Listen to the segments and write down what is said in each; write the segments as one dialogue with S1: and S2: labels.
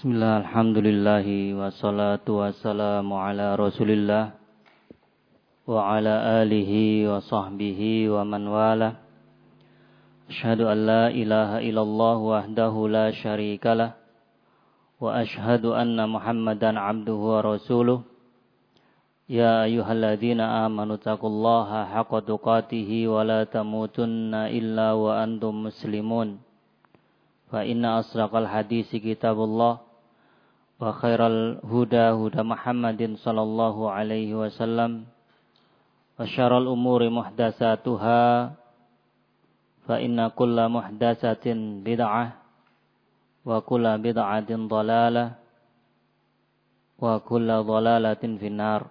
S1: Bismillah, alhamdulillahi wassalatu wassalamu ala rasulillah wa ala alihi wa sahbihi wa man wala. Ashhadu an la ilaha illallah wahdahu la syarikalah wa ashhadu anna muhammadan abduhu wa rasuluh. Ya ayyuhalladzina amanu taqullaha haqqa tuqatih wa la tamutunna illa wa antum muslimun. Fa inna asraqal hadisi kitabullah wa khairal huda huda Muhammadin sallallahu alaihi wasallam wa syarrul umuri muhdatsatuha fa inna kulla muhdatsatin bid'ah wa kulla bid'atin dhalalah wa kulla dhalalatin finnar.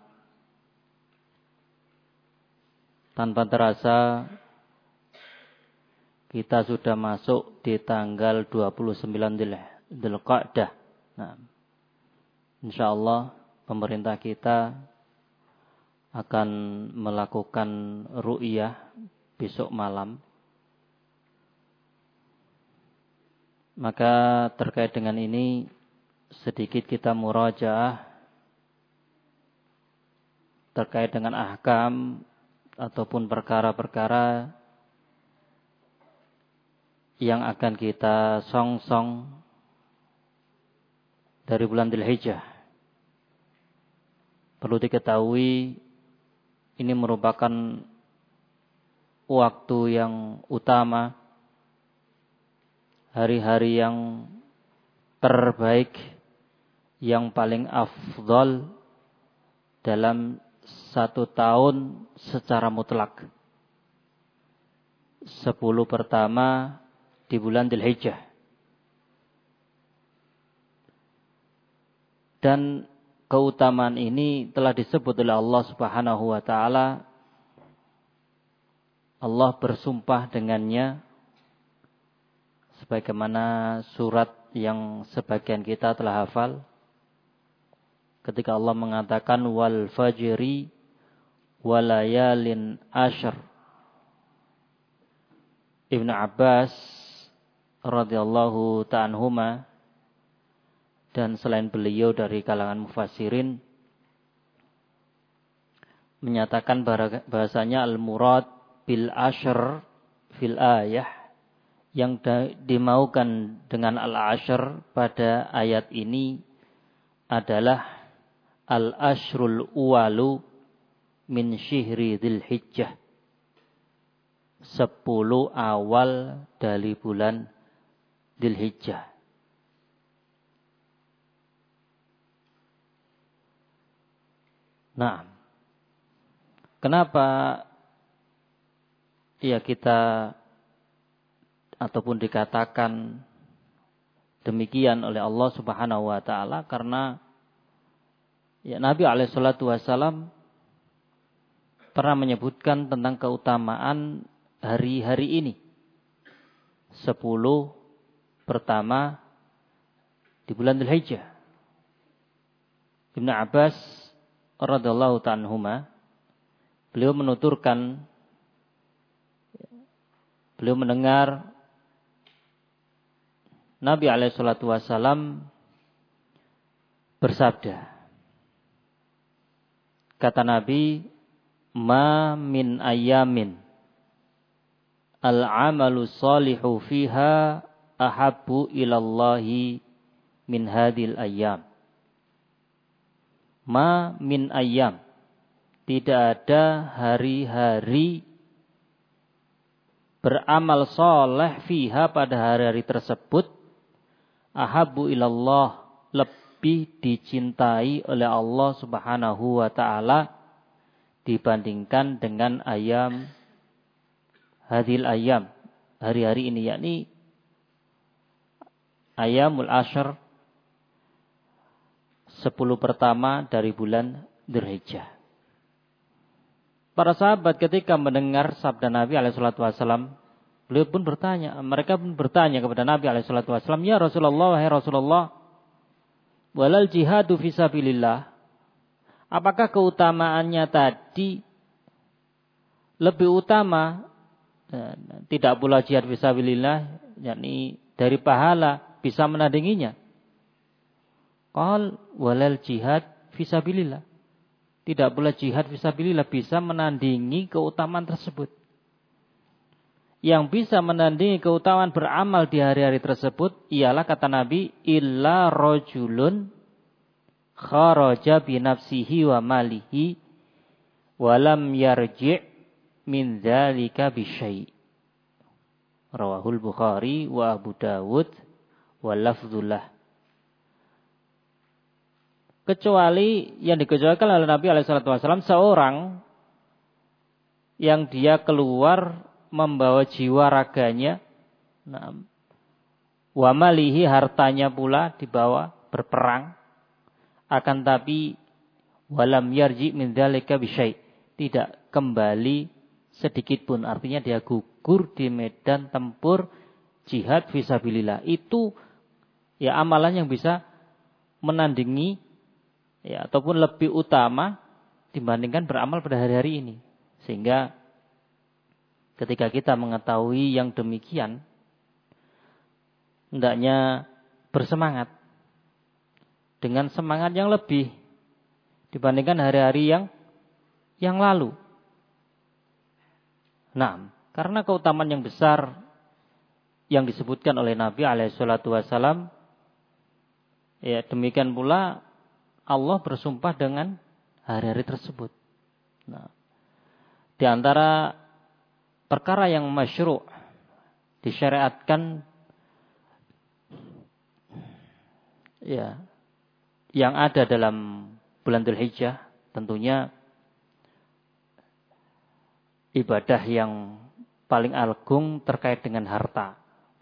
S1: Tanpa terasa kita sudah masuk di tanggal 29 Dzulqa'dah. Nah, insyaallah pemerintah kita akan melakukan ru'yah besok malam. Maka terkait dengan ini sedikit kita murajaah terkait dengan ahkam ataupun perkara-perkara yang akan kita songsong dari bulan Dzulhijjah. Perlu diketahui ini merupakan waktu yang utama, hari-hari yang terbaik, yang paling afdal dalam satu tahun secara mutlak. 10 pertama di bulan Dzulhijjah. Dan keutamaan ini telah disebut oleh Allah Subhanahu wa taala. Allah bersumpah dengannya sebagaimana surat yang sebagian kita telah hafal. Ketika Allah mengatakan wal fajri walayalin ashr. Ibnu Abbas radhiyallahu ta'anhuma dan selain beliau dari kalangan mufassirin menyatakan bahasanya al-murad bil ashr fil ayah, yang dimaukan dengan al-ashr pada ayat ini adalah al-ashrul uwalu min syihri Dzulhijjah, 10 awal dari bulan Dzulhijjah. Nah, kenapa ya kita ataupun dikatakan demikian oleh Allah Subhanahu wa taala? Karena ya Nabi alaihi salatu wasallam pernah menyebutkan tentang keutamaan hari-hari ini. 10 pertama di bulan Dzulhijjah. Ibnu Abbas radhiyallahu ta'anhuma, beliau menuturkan, beliau mendengar Nabi alaihi salatu wasallam bersabda. Kata Nabi, ma min ayamin al-amalu salihu fiha ahabbu ilallahi min hadhil ayyam. Ma min ayyam, tidak ada hari-hari beramal soleh fiha pada hari-hari tersebut ahabbu ilallah, lebih dicintai oleh Allah Subhanahu wa taala dibandingkan dengan ayam hadhil ayyam, hari-hari ini, yakni Ayyamul Ashr, 10 pertama dari bulan Dzulhijjah. Para sahabat ketika mendengar sabda Nabi alaihi salatu wasallam, mereka pun bertanya kepada Nabi alaihi salatu wasallam, ya Rasulullah, wahai Rasulullah, walal jihadu fisabilillah, apakah keutamaannya tadi lebih utama, tidak pula jihad fisabilillah, yakni dari pahala bisa menandinginya? Qal walal jihad fisabilillah. Tidak pula jihad fisabilillah bisa menandingi keutamaan tersebut. Yang bisa menandingi keutamaan beramal di hari-hari tersebut ialah kata Nabi, illa rajulun kharaja binafsihi wa malihi walam yarji' min dzalika bisyai'. Rawahul Bukhari wa Abu Dawud wa lafdzullah. Kecuali yang dikecualikan oleh Nabi SAW seorang yang dia keluar membawa jiwa raganya, wa malihi hartanya pula dibawa berperang, akan tapi walam yarji min dzalika bisyai', tidak kembali sedikit pun, artinya dia gugur di medan tempur jihad fisabilillah. Itu ya amalan yang bisa menandingi ya ataupun lebih utama dibandingkan beramal pada hari-hari ini. Sehingga ketika kita mengetahui yang demikian, hendaknya bersemangat dengan semangat yang lebih dibandingkan hari-hari yang lalu. Nah, karena keutamaan yang besar yang disebutkan oleh Nabi SAW, ya demikian pula Allah bersumpah dengan hari-hari tersebut. Nah, di antara perkara yang masyru' disyariatkan ya yang ada dalam bulan Dzulhijjah, tentunya ibadah yang paling agung terkait dengan harta.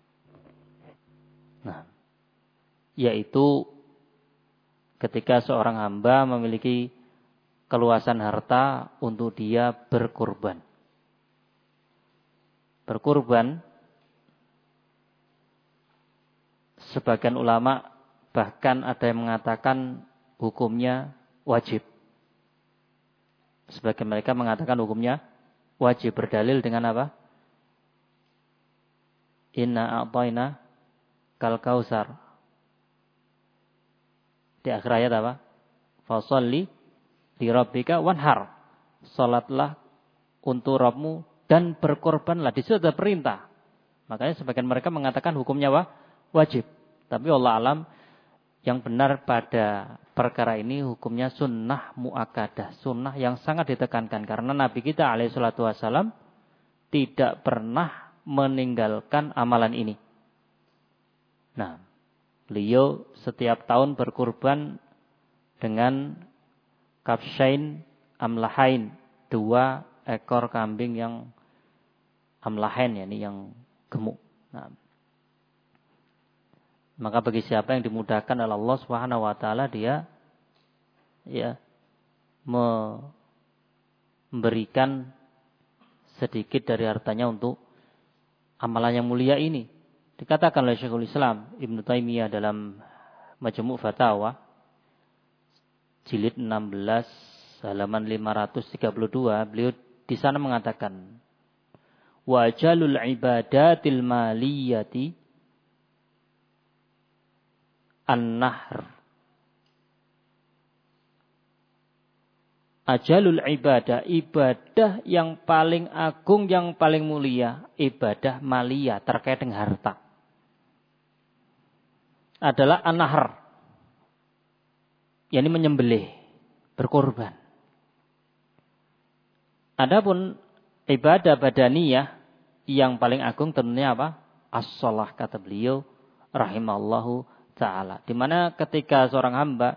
S1: Nah, yaitu ketika seorang hamba memiliki keluasan harta untuk dia berkurban. Berkurban, sebagian ulama bahkan ada yang mengatakan hukumnya wajib. Sebagian mereka mengatakan hukumnya wajib, berdalil dengan apa? Inna a'tayna kal kausar. Di akhir ayat apa? Fasholli li rabbika wanhar. Salatlah untuk Rabbmu dan berkorbanlah. Di situ ada perintah. Makanya sebagian mereka mengatakan hukumnya wajib. Tapi Allah alam, yang benar pada perkara ini hukumnya sunnah mu'akkadah. Sunnah yang sangat ditekankan. Karena Nabi kita alaihissalam tidak pernah meninggalkan amalan ini. Nah, beliau setiap tahun berkurban dengan kabsyain amlahain, 2 ekor kambing yang amlahain, yakni yang gemuk. Nah, maka bagi siapa yang dimudahkan oleh Allah Subhanahu wa taala, dia ya memberikan sedikit dari hartanya untuk amalan yang mulia ini. Dikatakan oleh Syekhul Islam Ibnu Taimiyah dalam Majmu' Fatawa jilid 16 halaman 532, beliau di sana mengatakan, wa ajalul ibadatil maliyati an-nahr. Ajalul ibadah, ibadah yang paling agung, yang paling mulia, ibadah maliyah terkait dengan harta, adalah an-nahr, yakni menyembelih, berkorban. Adapun ibadah badaniyah yang paling agung tentunya apa? As-shalah, kata beliau rahimallahu ta'ala. Di mana ketika seorang hamba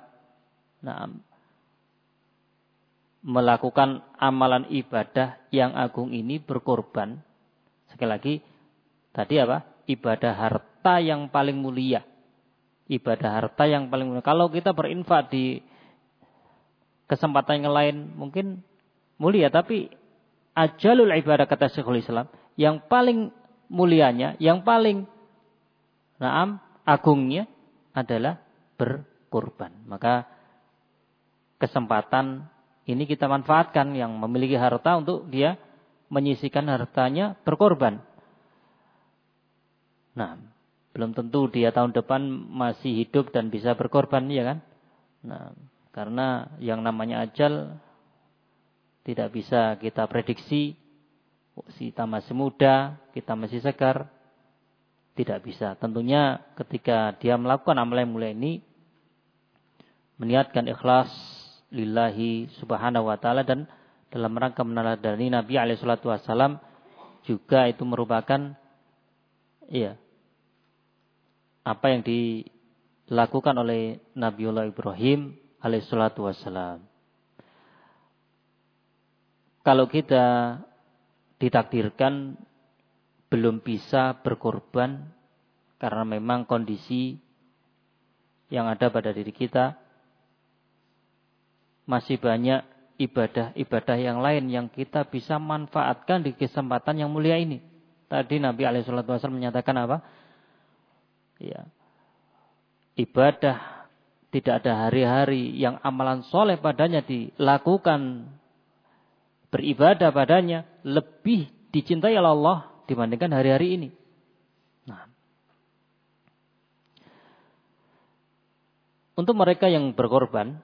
S1: melakukan amalan ibadah yang agung ini, berkorban. Sekali lagi, tadi apa? Ibadah harta yang paling mulia. Ibadah harta yang paling mulia. Kalau kita berinfak di kesempatan yang lain mungkin mulia, tapi ajalul ibadah, kata Syekhul Islam, yang paling mulianya, yang paling agungnya adalah berkorban. Maka kesempatan ini kita manfaatkan, yang memiliki harta untuk dia menyisihkan hartanya berkorban. Nah, belum tentu dia tahun depan masih hidup dan bisa berkorban, ya kan? Nah, karena yang namanya ajal tidak bisa kita prediksi. Kita masih muda, kita masih segar, tidak bisa. Tentunya ketika dia melakukan amal yang mulia ini, meniatkan ikhlas lillahi subhanahu wa ta'ala dan dalam rangka meneladani Nabi alaihi salatu wasallam, juga itu merupakan apa yang dilakukan oleh Nabiullah Ibrahim alaihi salatu wasallam. Kalau kita ditakdirkan belum bisa berkorban karena memang kondisi yang ada pada diri kita, masih banyak ibadah-ibadah yang lain yang kita bisa manfaatkan di kesempatan yang mulia ini. Tadi Nabi alaihi salatu wasallam menyatakan apa? Ya, ibadah tidak ada hari-hari yang amalan soleh padanya dilakukan, beribadah padanya lebih dicintai oleh Allah dibandingkan hari-hari ini. Nah, untuk mereka yang berkorban,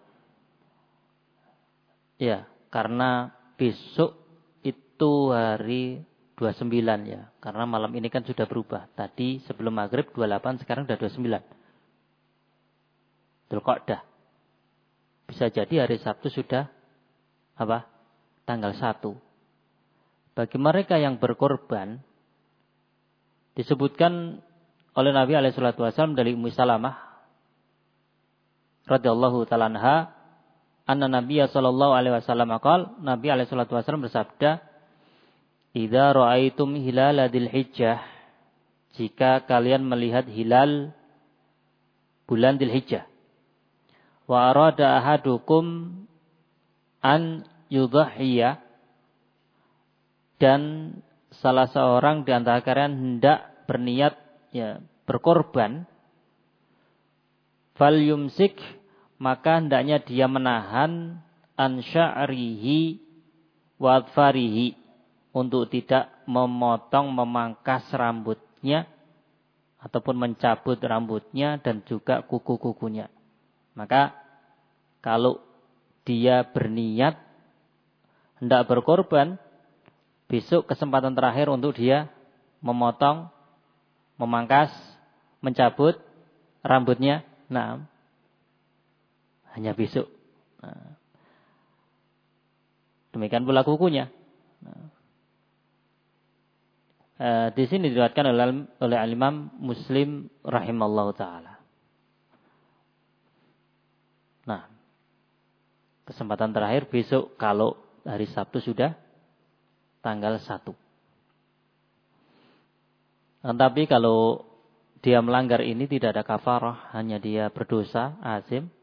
S1: karena besok itu hari 29 ya. Karena malam ini kan sudah berubah. Tadi sebelum maghrib 28, sekarang sudah 29. Dzulqa'dah. Bisa jadi hari Sabtu sudah tanggal 1. Bagi mereka yang berkorban, disebutkan oleh Nabi alaihi salatu wasallam dari Ummu Salamah radhiyallahu ta'ala anha, anna Nabiya sallallahu alaihi wasallam qala, Nabi alaihi salatu wasallam bersabda, "Idza ra'aitum hilala Dzulhijjah," jika kalian melihat hilal bulan Dzulhijjah, "wa arada ahadukum an yudhhiya," dan salah seorang di antara kalian hendak berniat berkorban, "fal yumsik," maka hendaknya dia menahan an sya'rihi wa adfarihi, untuk tidak memangkas rambutnya ataupun mencabut rambutnya dan juga kuku-kukunya. Maka kalau dia berniat hendak berkorban, besok kesempatan terakhir untuk dia memotong, memangkas, mencabut rambutnya. Nah, hanya besok. Nah, demikian pula kukunya. Nah, di sini diriwayatkan oleh Al-Imam Muslim rahimallahu taala. Nah, kesempatan terakhir besok kalau hari Sabtu sudah tanggal 1. Tetapi kalau dia melanggar ini tidak ada kafarah, hanya dia berdosa, azim,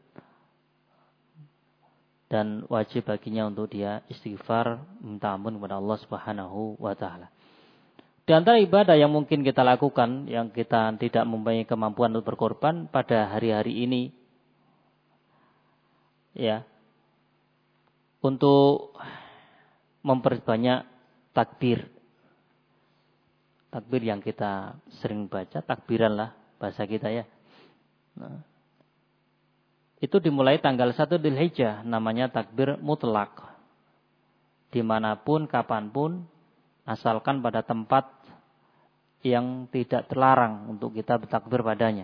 S1: dan wajib baginya untuk dia istighfar, minta ampun kepada Allah Subhanahu wa taala. Di antara ibadah yang mungkin kita lakukan, yang kita tidak mempunyai kemampuan untuk berkorban pada hari-hari ini, untuk memperbanyak takbir. Takbir yang kita sering baca, takbiran lah bahasa kita ya. Nah, itu dimulai tanggal 1 Dzulhijjah, namanya takbir mutlak. Dimanapun, kapanpun, asalkan pada tempat yang tidak terlarang untuk kita bertakbir padanya.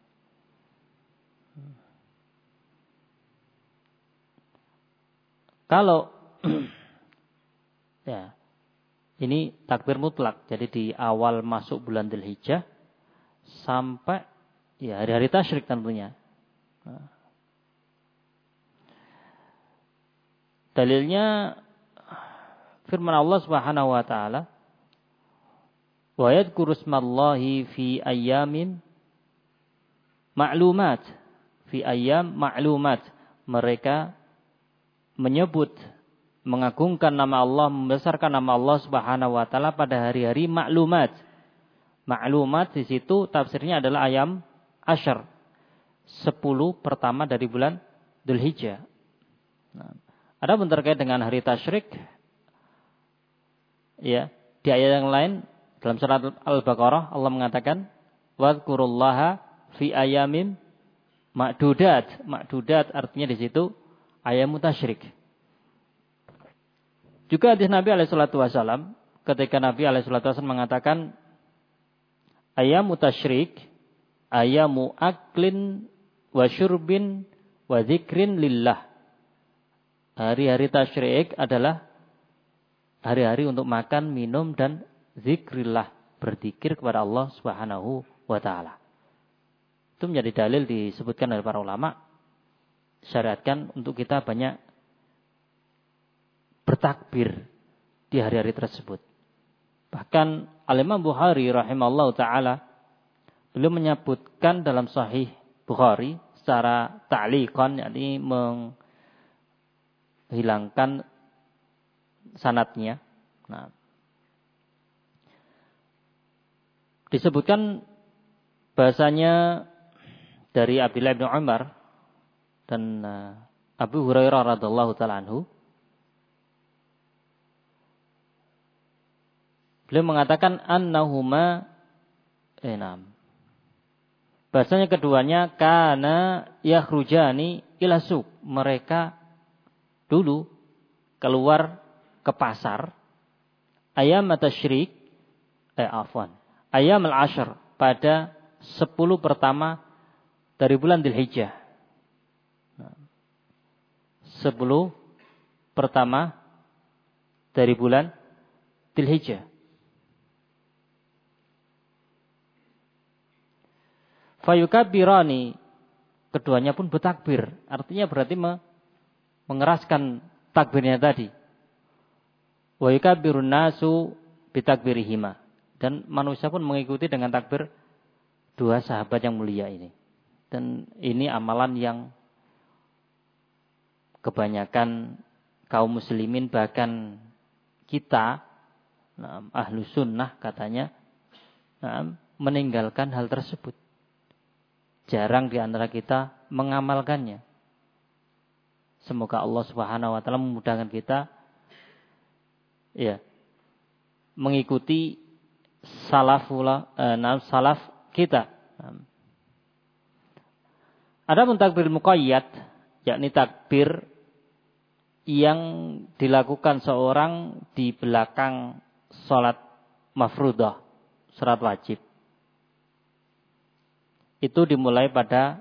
S1: Kalau ini takbir mutlak, jadi di awal masuk bulan Dzulhijjah sampai hari-hari tasyrik tentunya. Dalilnya firman Allah Subhanahu wa taala, "Wa yadhkuru ismallahi fi ayyamin ma'lumat." Fi ayyam ma'lumat. Mereka menyebut, mengagungkan nama Allah, membesarkan nama Allah Subhanahu wa taala pada hari-hari ma'lumat. Ma'lumat di situ tafsirnya adalah ayam asyar, 10 pertama dari bulan Dzulhijjah. Nah, adapun terkait dengan hari tasyrik, di ayat yang lain dalam surat Al-Baqarah Allah mengatakan, "Wadhkurullaha fi ayamin Ma'dudat artinya di situ ayyamu tasyrik. Juga hadis Nabi alaihi salatu wasallam ketika Nabi alaihi salatu wasallam mengatakan ayyamu tasyrik ayyamu aklin wa syurbin wa dzikrin lillah. Hari-hari tasyrik adalah hari-hari untuk makan, minum dan zikrillah, berzikir kepada Allah Subhanahu wa taala. Itu menjadi dalil disebutkan oleh para ulama, syariatkan untuk kita banyak bertakbir di hari-hari tersebut. Bahkan Al-Imam Bukhari rahimallahu taala beliau menyebutkan dalam Sahih Bukhari secara ta'liqan, yakni menghilangkan sanadnya. Nah, disebutkan bahasanya dari Abdullah bin Umar dan Abu Hurairah radhiyallahu taala anhu, beliau mengatakan annahuma bahasanya keduanya kana yakhrujani ila suq, mereka dulu keluar ke pasar ayam tasyrik ayam al-ashr, pada 10 pertama dari bulan Dzulhijjah. 10 pertama dari bulan Dzulhijjah. Fayukabbirani, keduanya pun bertakbir, artinya berarti mengeraskan takbirnya tadi. Wa yukabbirun nasu bitakbirihima, dan manusia pun mengikuti dengan takbir dua sahabat yang mulia ini. Dan ini amalan yang kebanyakan kaum muslimin, bahkan kita ahlu sunnah katanya meninggalkan hal tersebut. Jarang di antara kita mengamalkannya. Semoga Allah Subhanahu wa taala memudahkan kita mengikuti salaf kita. Adapun takbir muqayyad, yakni takbir yang dilakukan seorang di belakang salat mafruḍah, salat wajib. Itu dimulai pada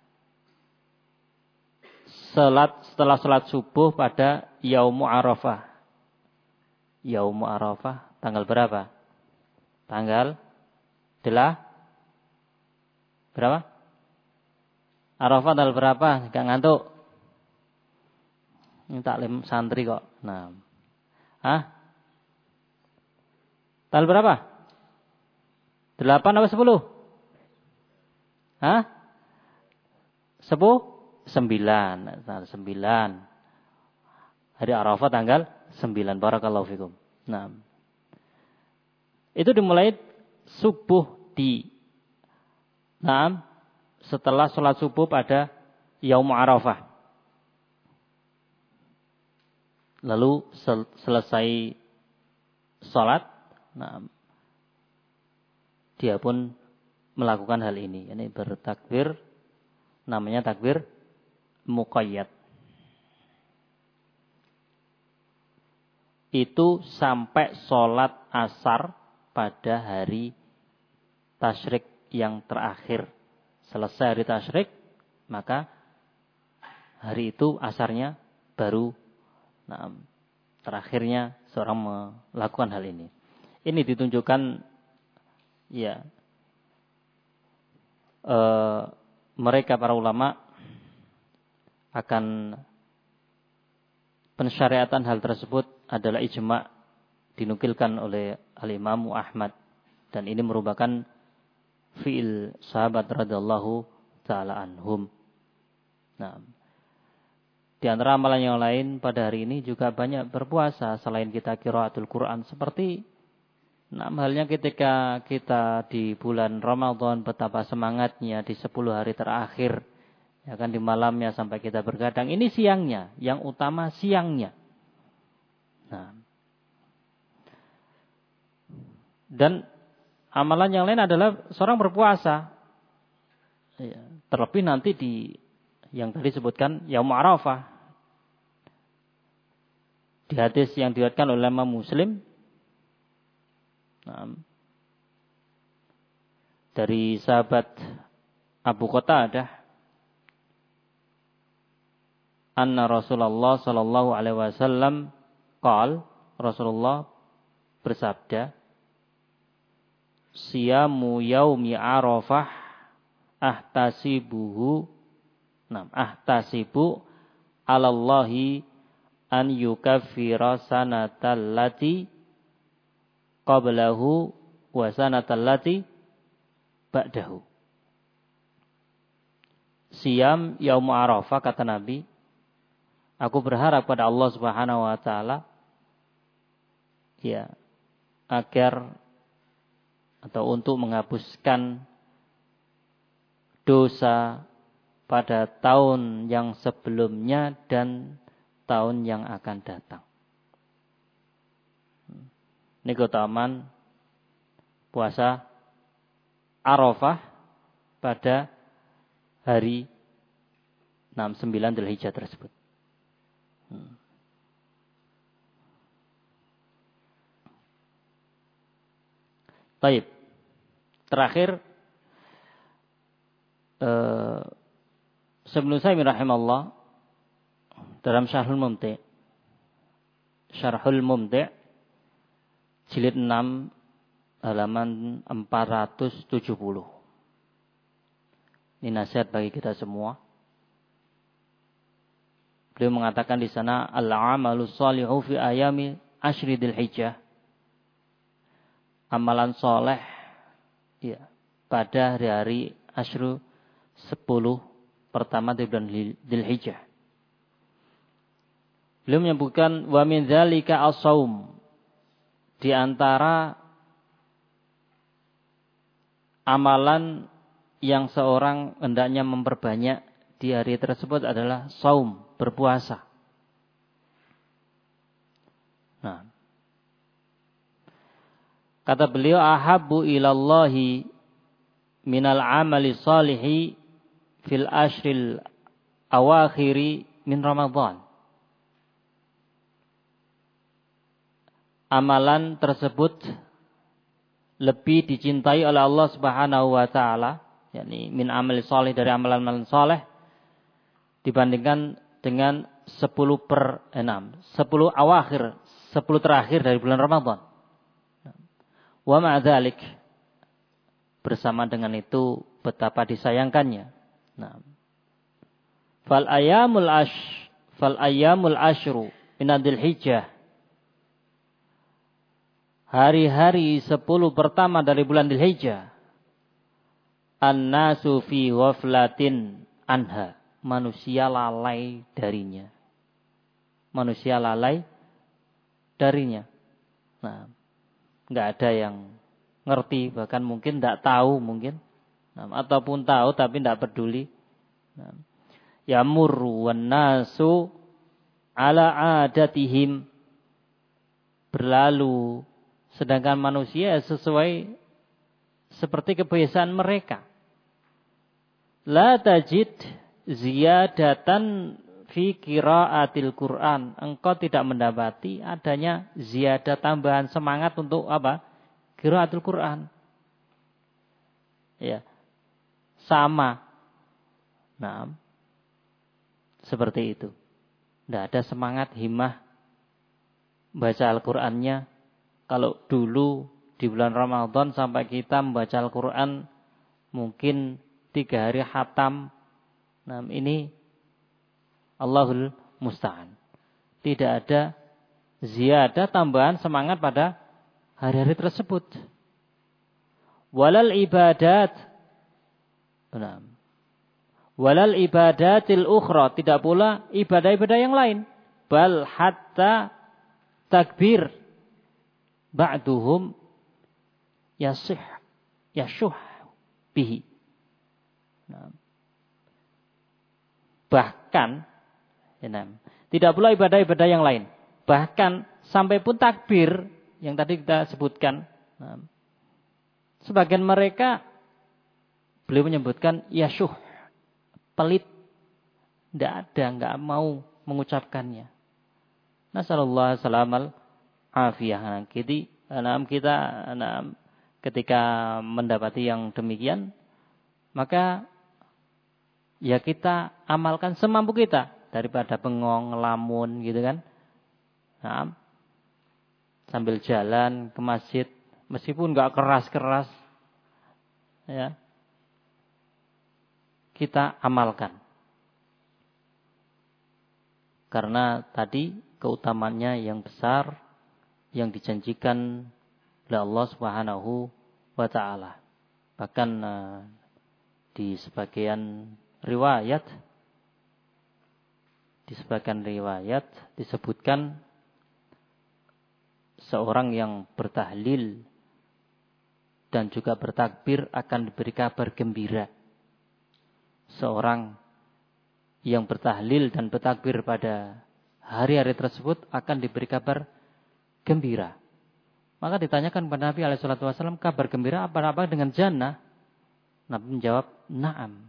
S1: setelah salat subuh pada Yaumu Arafah. Yaumu Arafah tanggal berapa? Tanggal berapa? Arafah tanggal berapa? Gak ngantuk. Ini taklim santri kok. Nah. Tanggal berapa? 8 apa 10? 9. Tanggal 9. Hari Arafah tanggal 9. Barakallahu fikum. Nah. Itu dimulai subuh setelah sholat subuh pada Yaum Arafah. Lalu selesai sholat, dia pun melakukan hal ini. Ini bertakbir, namanya takbir muqayyad. Itu sampai sholat asar pada hari tasyrik yang terakhir. Selesai hari tasyrik, maka hari itu asarnya baru terakhirnya seorang melakukan hal ini. Ini ditunjukkan mereka para ulama akan pensyariatan hal tersebut adalah ijma' dinukilkan oleh Al-Imam Ahmad, dan ini merupakan fi'il sahabat radhiyallahu ta'ala anhum. Nah, di antara amalan yang lain pada hari ini juga banyak berpuasa selain kita qiraatul Quran, seperti halnya ketika kita di bulan Ramadan betapa semangatnya di 10 hari terakhir, ya kan, di malamnya sampai kita bergadang. Ini siangnya, yang utama siangnya. Nah, dan amalan yang lain adalah seorang berpuasa Terlebih nanti yang tadi disebutkan Yaum Arafah. Di hadis yang diriwayatkan oleh Imam Muslim, dari sahabat Abu Qatadah, anna Rasulullah sallallahu alaihi wasallam Rasulullah bersabda, siyamu yaumi Arafah ahtasibu alallahi an yukaffira sanatallati qablahu wa sanatallati ba'dahu. Siyam yaum Arafah, kata Nabi, aku berharap pada Allah Subhanahu wa taala ya agar atau untuk menghapuskan dosa pada tahun yang sebelumnya dan tahun yang akan datang. Ini keutamaan puasa Arafah pada hari 69 Dzulhijjah tersebut. Baik. Terakhir, Ibnu Utsaimin rahimahullah dalam Syarhul Mumti' jilid 6 halaman 470. Ini nasihat bagi kita semua. Beliau mengatakan di sana, al-amalus shalihu fi ayami asyri Dzulhijjah. Amalan soleh ya, pada hari-hari asyru 10 pertama di bulan Dzulhijjah. Beliau menyebutkan wa min dzalika as-shaum, di antara amalan yang seorang hendaknya memperbanyak di hari tersebut adalah saum, berpuasa. Nah, kata beliau, ahabbu ilallahi minal amali salihi fil ashril awakhiri min Ramadan. Amalan tersebut lebih dicintai oleh Allah Subhanahu wa taala, yakni min amali salih, dari amalan-amalan saleh, dibandingkan dengan 10/6, 10 awakhir, 10 terakhir dari bulan Ramadan. Wa ma'a dzalik, bersama dengan itu betapa disayangkannya. Nah, fal ayyamul ashru min Dzulhijjah, hari-hari 10 pertama dari bulan Dzulhijjah, an-nasu fi ghaflatin anha, manusia lalai darinya. Manusia lalai darinya. Nah, enggak ada yang ngerti, bahkan mungkin enggak tahu mungkin. Nah, ataupun tahu tapi enggak peduli. Nah, yamurru wan-nasu ala adatihim, berlalu sedangkan manusia sesuai seperti kebiasaan mereka. La tajid ziyadatan fi qiraatil Quran. Engkau tidak mendapati adanya ziyadah, tambahan semangat untuk apa? Qiraatul Quran. Ya. Sama. Nah, seperti itu. Tidak ada semangat himmah baca Al-Qur'annya. Kalau dulu di bulan Ramadan sampai kita membaca Al-Quran mungkin 3 hari khatam. Nah, ini Allahul Musta'an. Tidak ada ziyadah, tambahan semangat pada hari-hari tersebut. Walal ibadat. Nah, walal ibadatil ukhra, tidak pula ibadah-ibadah yang lain. Bal hatta takbir ba'duhum yasyuh bihi. Nah, bahkan tidak pula ibadah-ibadah yang lain. Bahkan sampai pun takbir yang tadi kita sebutkan. Nah, sebagian mereka beliau menyebutkan yasyuh. pelit, tidak ada, nggak mau mengucapkannya. Nasallallahu salamal afiyah. Jadi kita ketika mendapati yang demikian, maka ya kita amalkan semampu kita daripada bengong, ngelamun gitu kan. Nah, sambil jalan ke masjid, meskipun nggak keras-keras, ya kita amalkan. Karena tadi keutamanya yang besar yang dijanjikan oleh Allah Subhanahu wa taala. Bahkan di sebagian riwayat disebutkan seorang yang bertahlil dan juga bertakbir akan diberi kabar gembira. Seorang yang bertahlil dan bertakbir pada hari-hari tersebut akan diberi kabar gembira. Maka ditanyakan kepada Nabi SAW, kabar gembira apa dengan jannah? Nabi menjawab, na'am.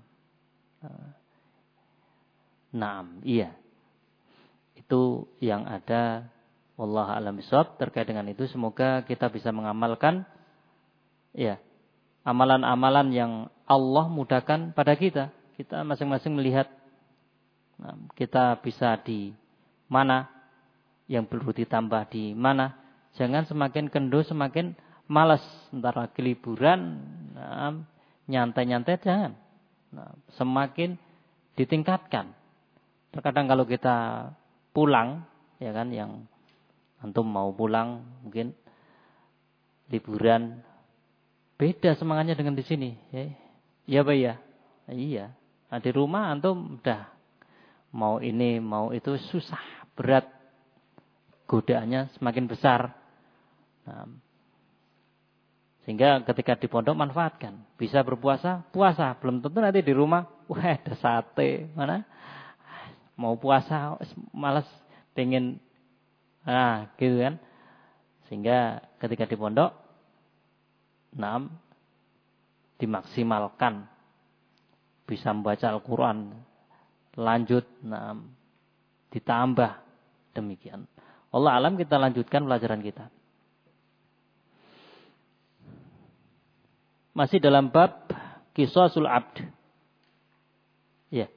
S1: Na'am, iya. Itu yang ada. Wallahu a'lam bishawab. Terkait dengan itu, semoga kita bisa mengamalkan ya amalan-amalan yang Allah mudahkan pada kita. Kita masing-masing melihat kita bisa di mana, yang perlu ditambah di mana. Jangan semakin kendor, semakin malas. Ntar lagi liburan, nyantai-nyantai jangan. Semakin ditingkatkan. Terkadang kalau kita pulang, ya kan, yang antum mau pulang mungkin liburan, beda semangatnya dengan di sini. Ya Pak ya? Iya. Nah, di rumah antum udah mau ini, mau itu susah, berat. Godaannya semakin besar. Sehingga ketika di pondok manfaatkan. Bisa berpuasa, puasa. Belum tentu nanti di rumah, wah ada sate. Mana? Mau puasa, malas, pengen, gitu kan. Sehingga ketika di pondok, dimaksimalkan. Bisa membaca Al-Quran, lanjut, ditambah, demikian. Allah alam, kita lanjutkan pelajaran kita. Masih dalam bab Qisasul Abd. Ya.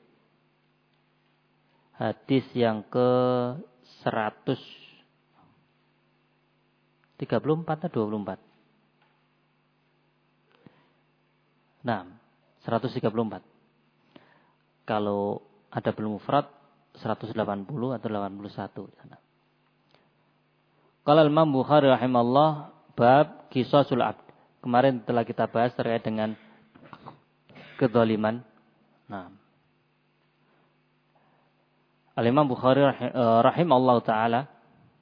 S1: Hadis yang ke 134 atau 24? Nah, 134. Kalau ada belum mufrad 180 atau 81 sana. Qala Imam Bukhari rahimallah bab Qisasul Abd. Kemarin telah kita bahas terkait dengan kezaliman. Nah, Al-Imam Bukhari rahimallah taala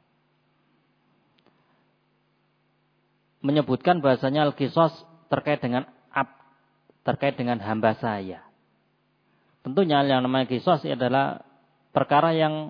S1: menyebutkan bahasanya al-qisas terkait dengan terkait dengan hamba saya. Tentunya yang namanya qisas adalah perkara yang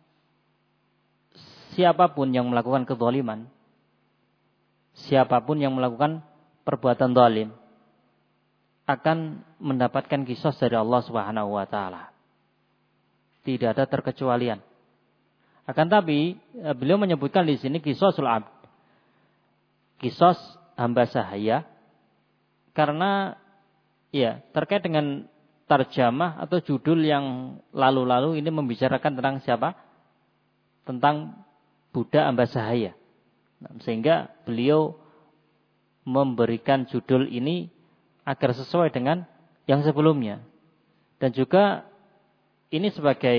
S1: siapapun yang melakukan kezaliman, siapapun yang melakukan perbuatan zalim akan mendapatkan qisas dari Allah Subhanahu wa taala. Tidak ada terkecualian. Akan tapi beliau menyebutkan di sini qisasul abd. Qisas hamba sahaya karena ya terkait dengan tarjamah atau judul yang lalu-lalu ini membicarakan tentang siapa? Tentang budak hamba sahaya. Sehingga beliau memberikan judul ini agar sesuai dengan yang sebelumnya. Dan juga ini sebagai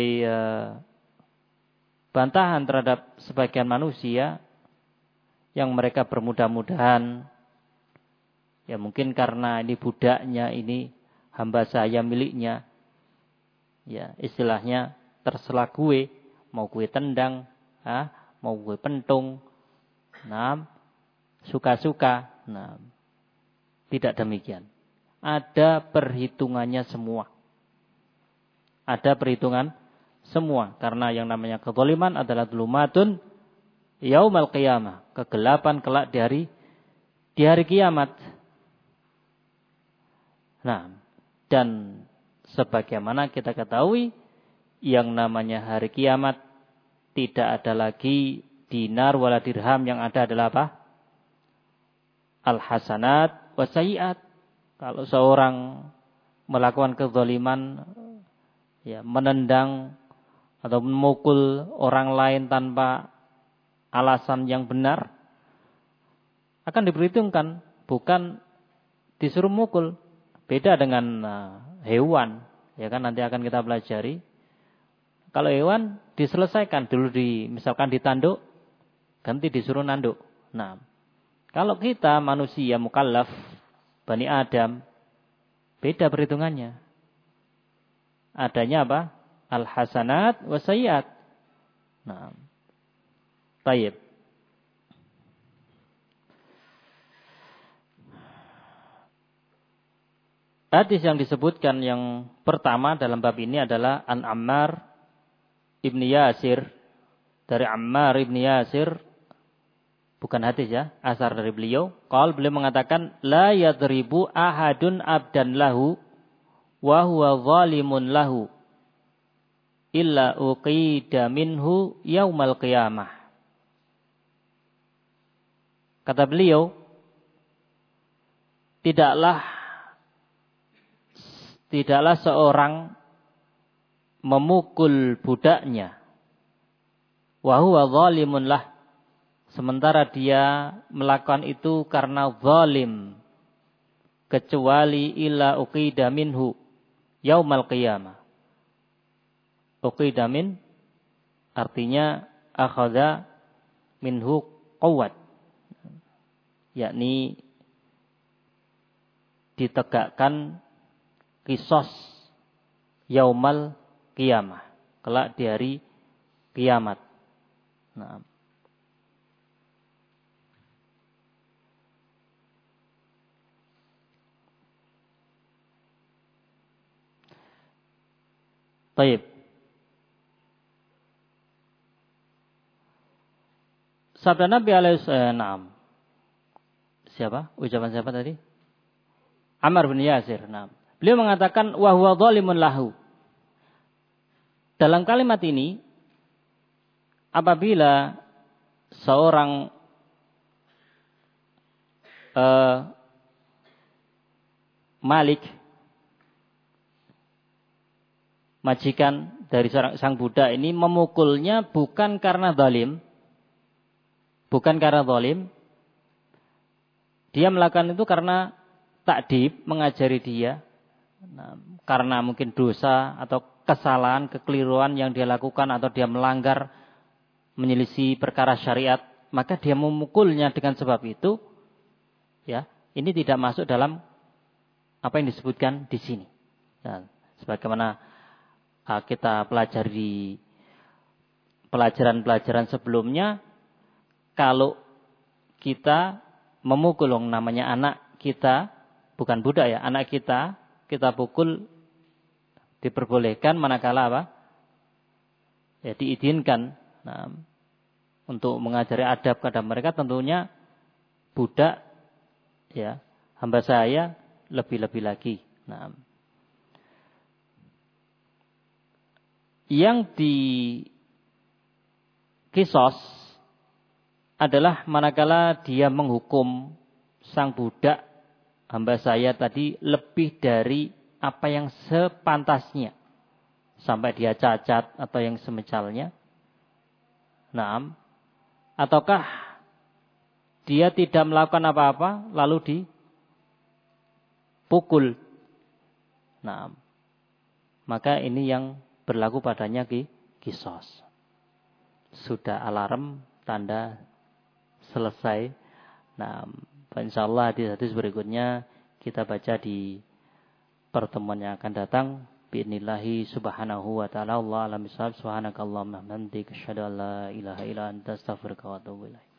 S1: bantahan terhadap sebagian manusia yang mereka bermudah-mudahan, ya mungkin karena ini budaknya, ini hamba saya miliknya, ya istilahnya terserah gue, mau gue tendang, mau gue pentung, suka-suka, tidak demikian. Ada perhitungannya semua. Ada perhitungan semua. Karena yang namanya kezaliman adalah dhulumatun yaumal qiyamah. Kegelapan kelak di hari kiamat. Dan Sebagaimana kita ketahui yang namanya hari kiamat tidak ada lagi dinar wala dirham, yang ada adalah apa? Al-hasanat wassayiat. Kalau seorang melakukan kezaliman, ya, menendang atau memukul orang lain tanpa alasan yang benar, akan diperhitungkan, bukan disuruh mukul. Beda dengan hewan, ya kan, nanti akan kita pelajari. Kalau hewan diselesaikan dulu, misalkan ditanduk, ganti disuruh nanduk. Nah, kalau kita manusia mukallaf, Bani Adam, beda perhitungannya. Adanya apa? Al-hasanat wassayiat. Nah, baik. Hadis yang disebutkan yang pertama dalam bab ini adalah An Ammar ibni Yasir. Dari Ammar ibni Yasir, bukan hadis ya, asar dari beliau. Beliau mengatakan, la yadribu ahadun abdan lahu wa huwa zalimun lahu illa uqida minhu yaumal qiyamah. Kata beliau, tidaklah seorang memukul budaknya, wa huwa zalimun lah, sementara dia melakukan itu karena zalim, kecuali illa uqida minhu yaumal qiyamah. Uqida min artinya akhadha minhu quwwat, yakni ditegakkan qisas yaumal qiyamah, kelak di hari kiamat. Nah, baik. Sabda Nabi alaihissalam. Siapa? Ucapan siapa tadi? Ammar bin Yasir. Nah, beliau mengatakan wa huwa zalimun lahu. Dalam kalimat ini, apabila seorang malik, majikan dari sang budak ini memukulnya bukan karena zalim, dia melakukan itu karena takdib, mengajari dia, karena mungkin dosa atau kesalahan, kekeliruan yang dia lakukan, atau dia melanggar, menyelisih perkara syariat, maka dia memukulnya dengan sebab itu, ya, ini tidak masuk dalam apa yang disebutkan di sini. Nah, sebagaimana kita pelajari di pelajaran-pelajaran sebelumnya, kalau kita memukul namanya anak kita, bukan budak ya, anak kita pukul diperbolehkan manakala apa? Ya, diizinkan. Nah, untuk mengajari adab kepada mereka, tentunya budak, ya, hamba saya lebih-lebih lagi. Nah, yang di kisos adalah manakala dia menghukum sang budak, hamba saya tadi, lebih dari apa yang sepantasnya, sampai dia cacat atau yang semicalnya. Nah, ataukah dia tidak melakukan apa-apa lalu dipukul. Nah, maka ini yang berlaku padanya kisos. Sudah alarm, tanda selesai. Nah, insyaallah hadis-hadis berikutnya kita baca di pertemuan yang akan datang. Bi'idnillahi subhanahu wa ta'ala. Allah alam bisawab. Subhanakallahumma hamdika asyhadu an la ilaha illa anta astaghfiruka wa atubu ilaik.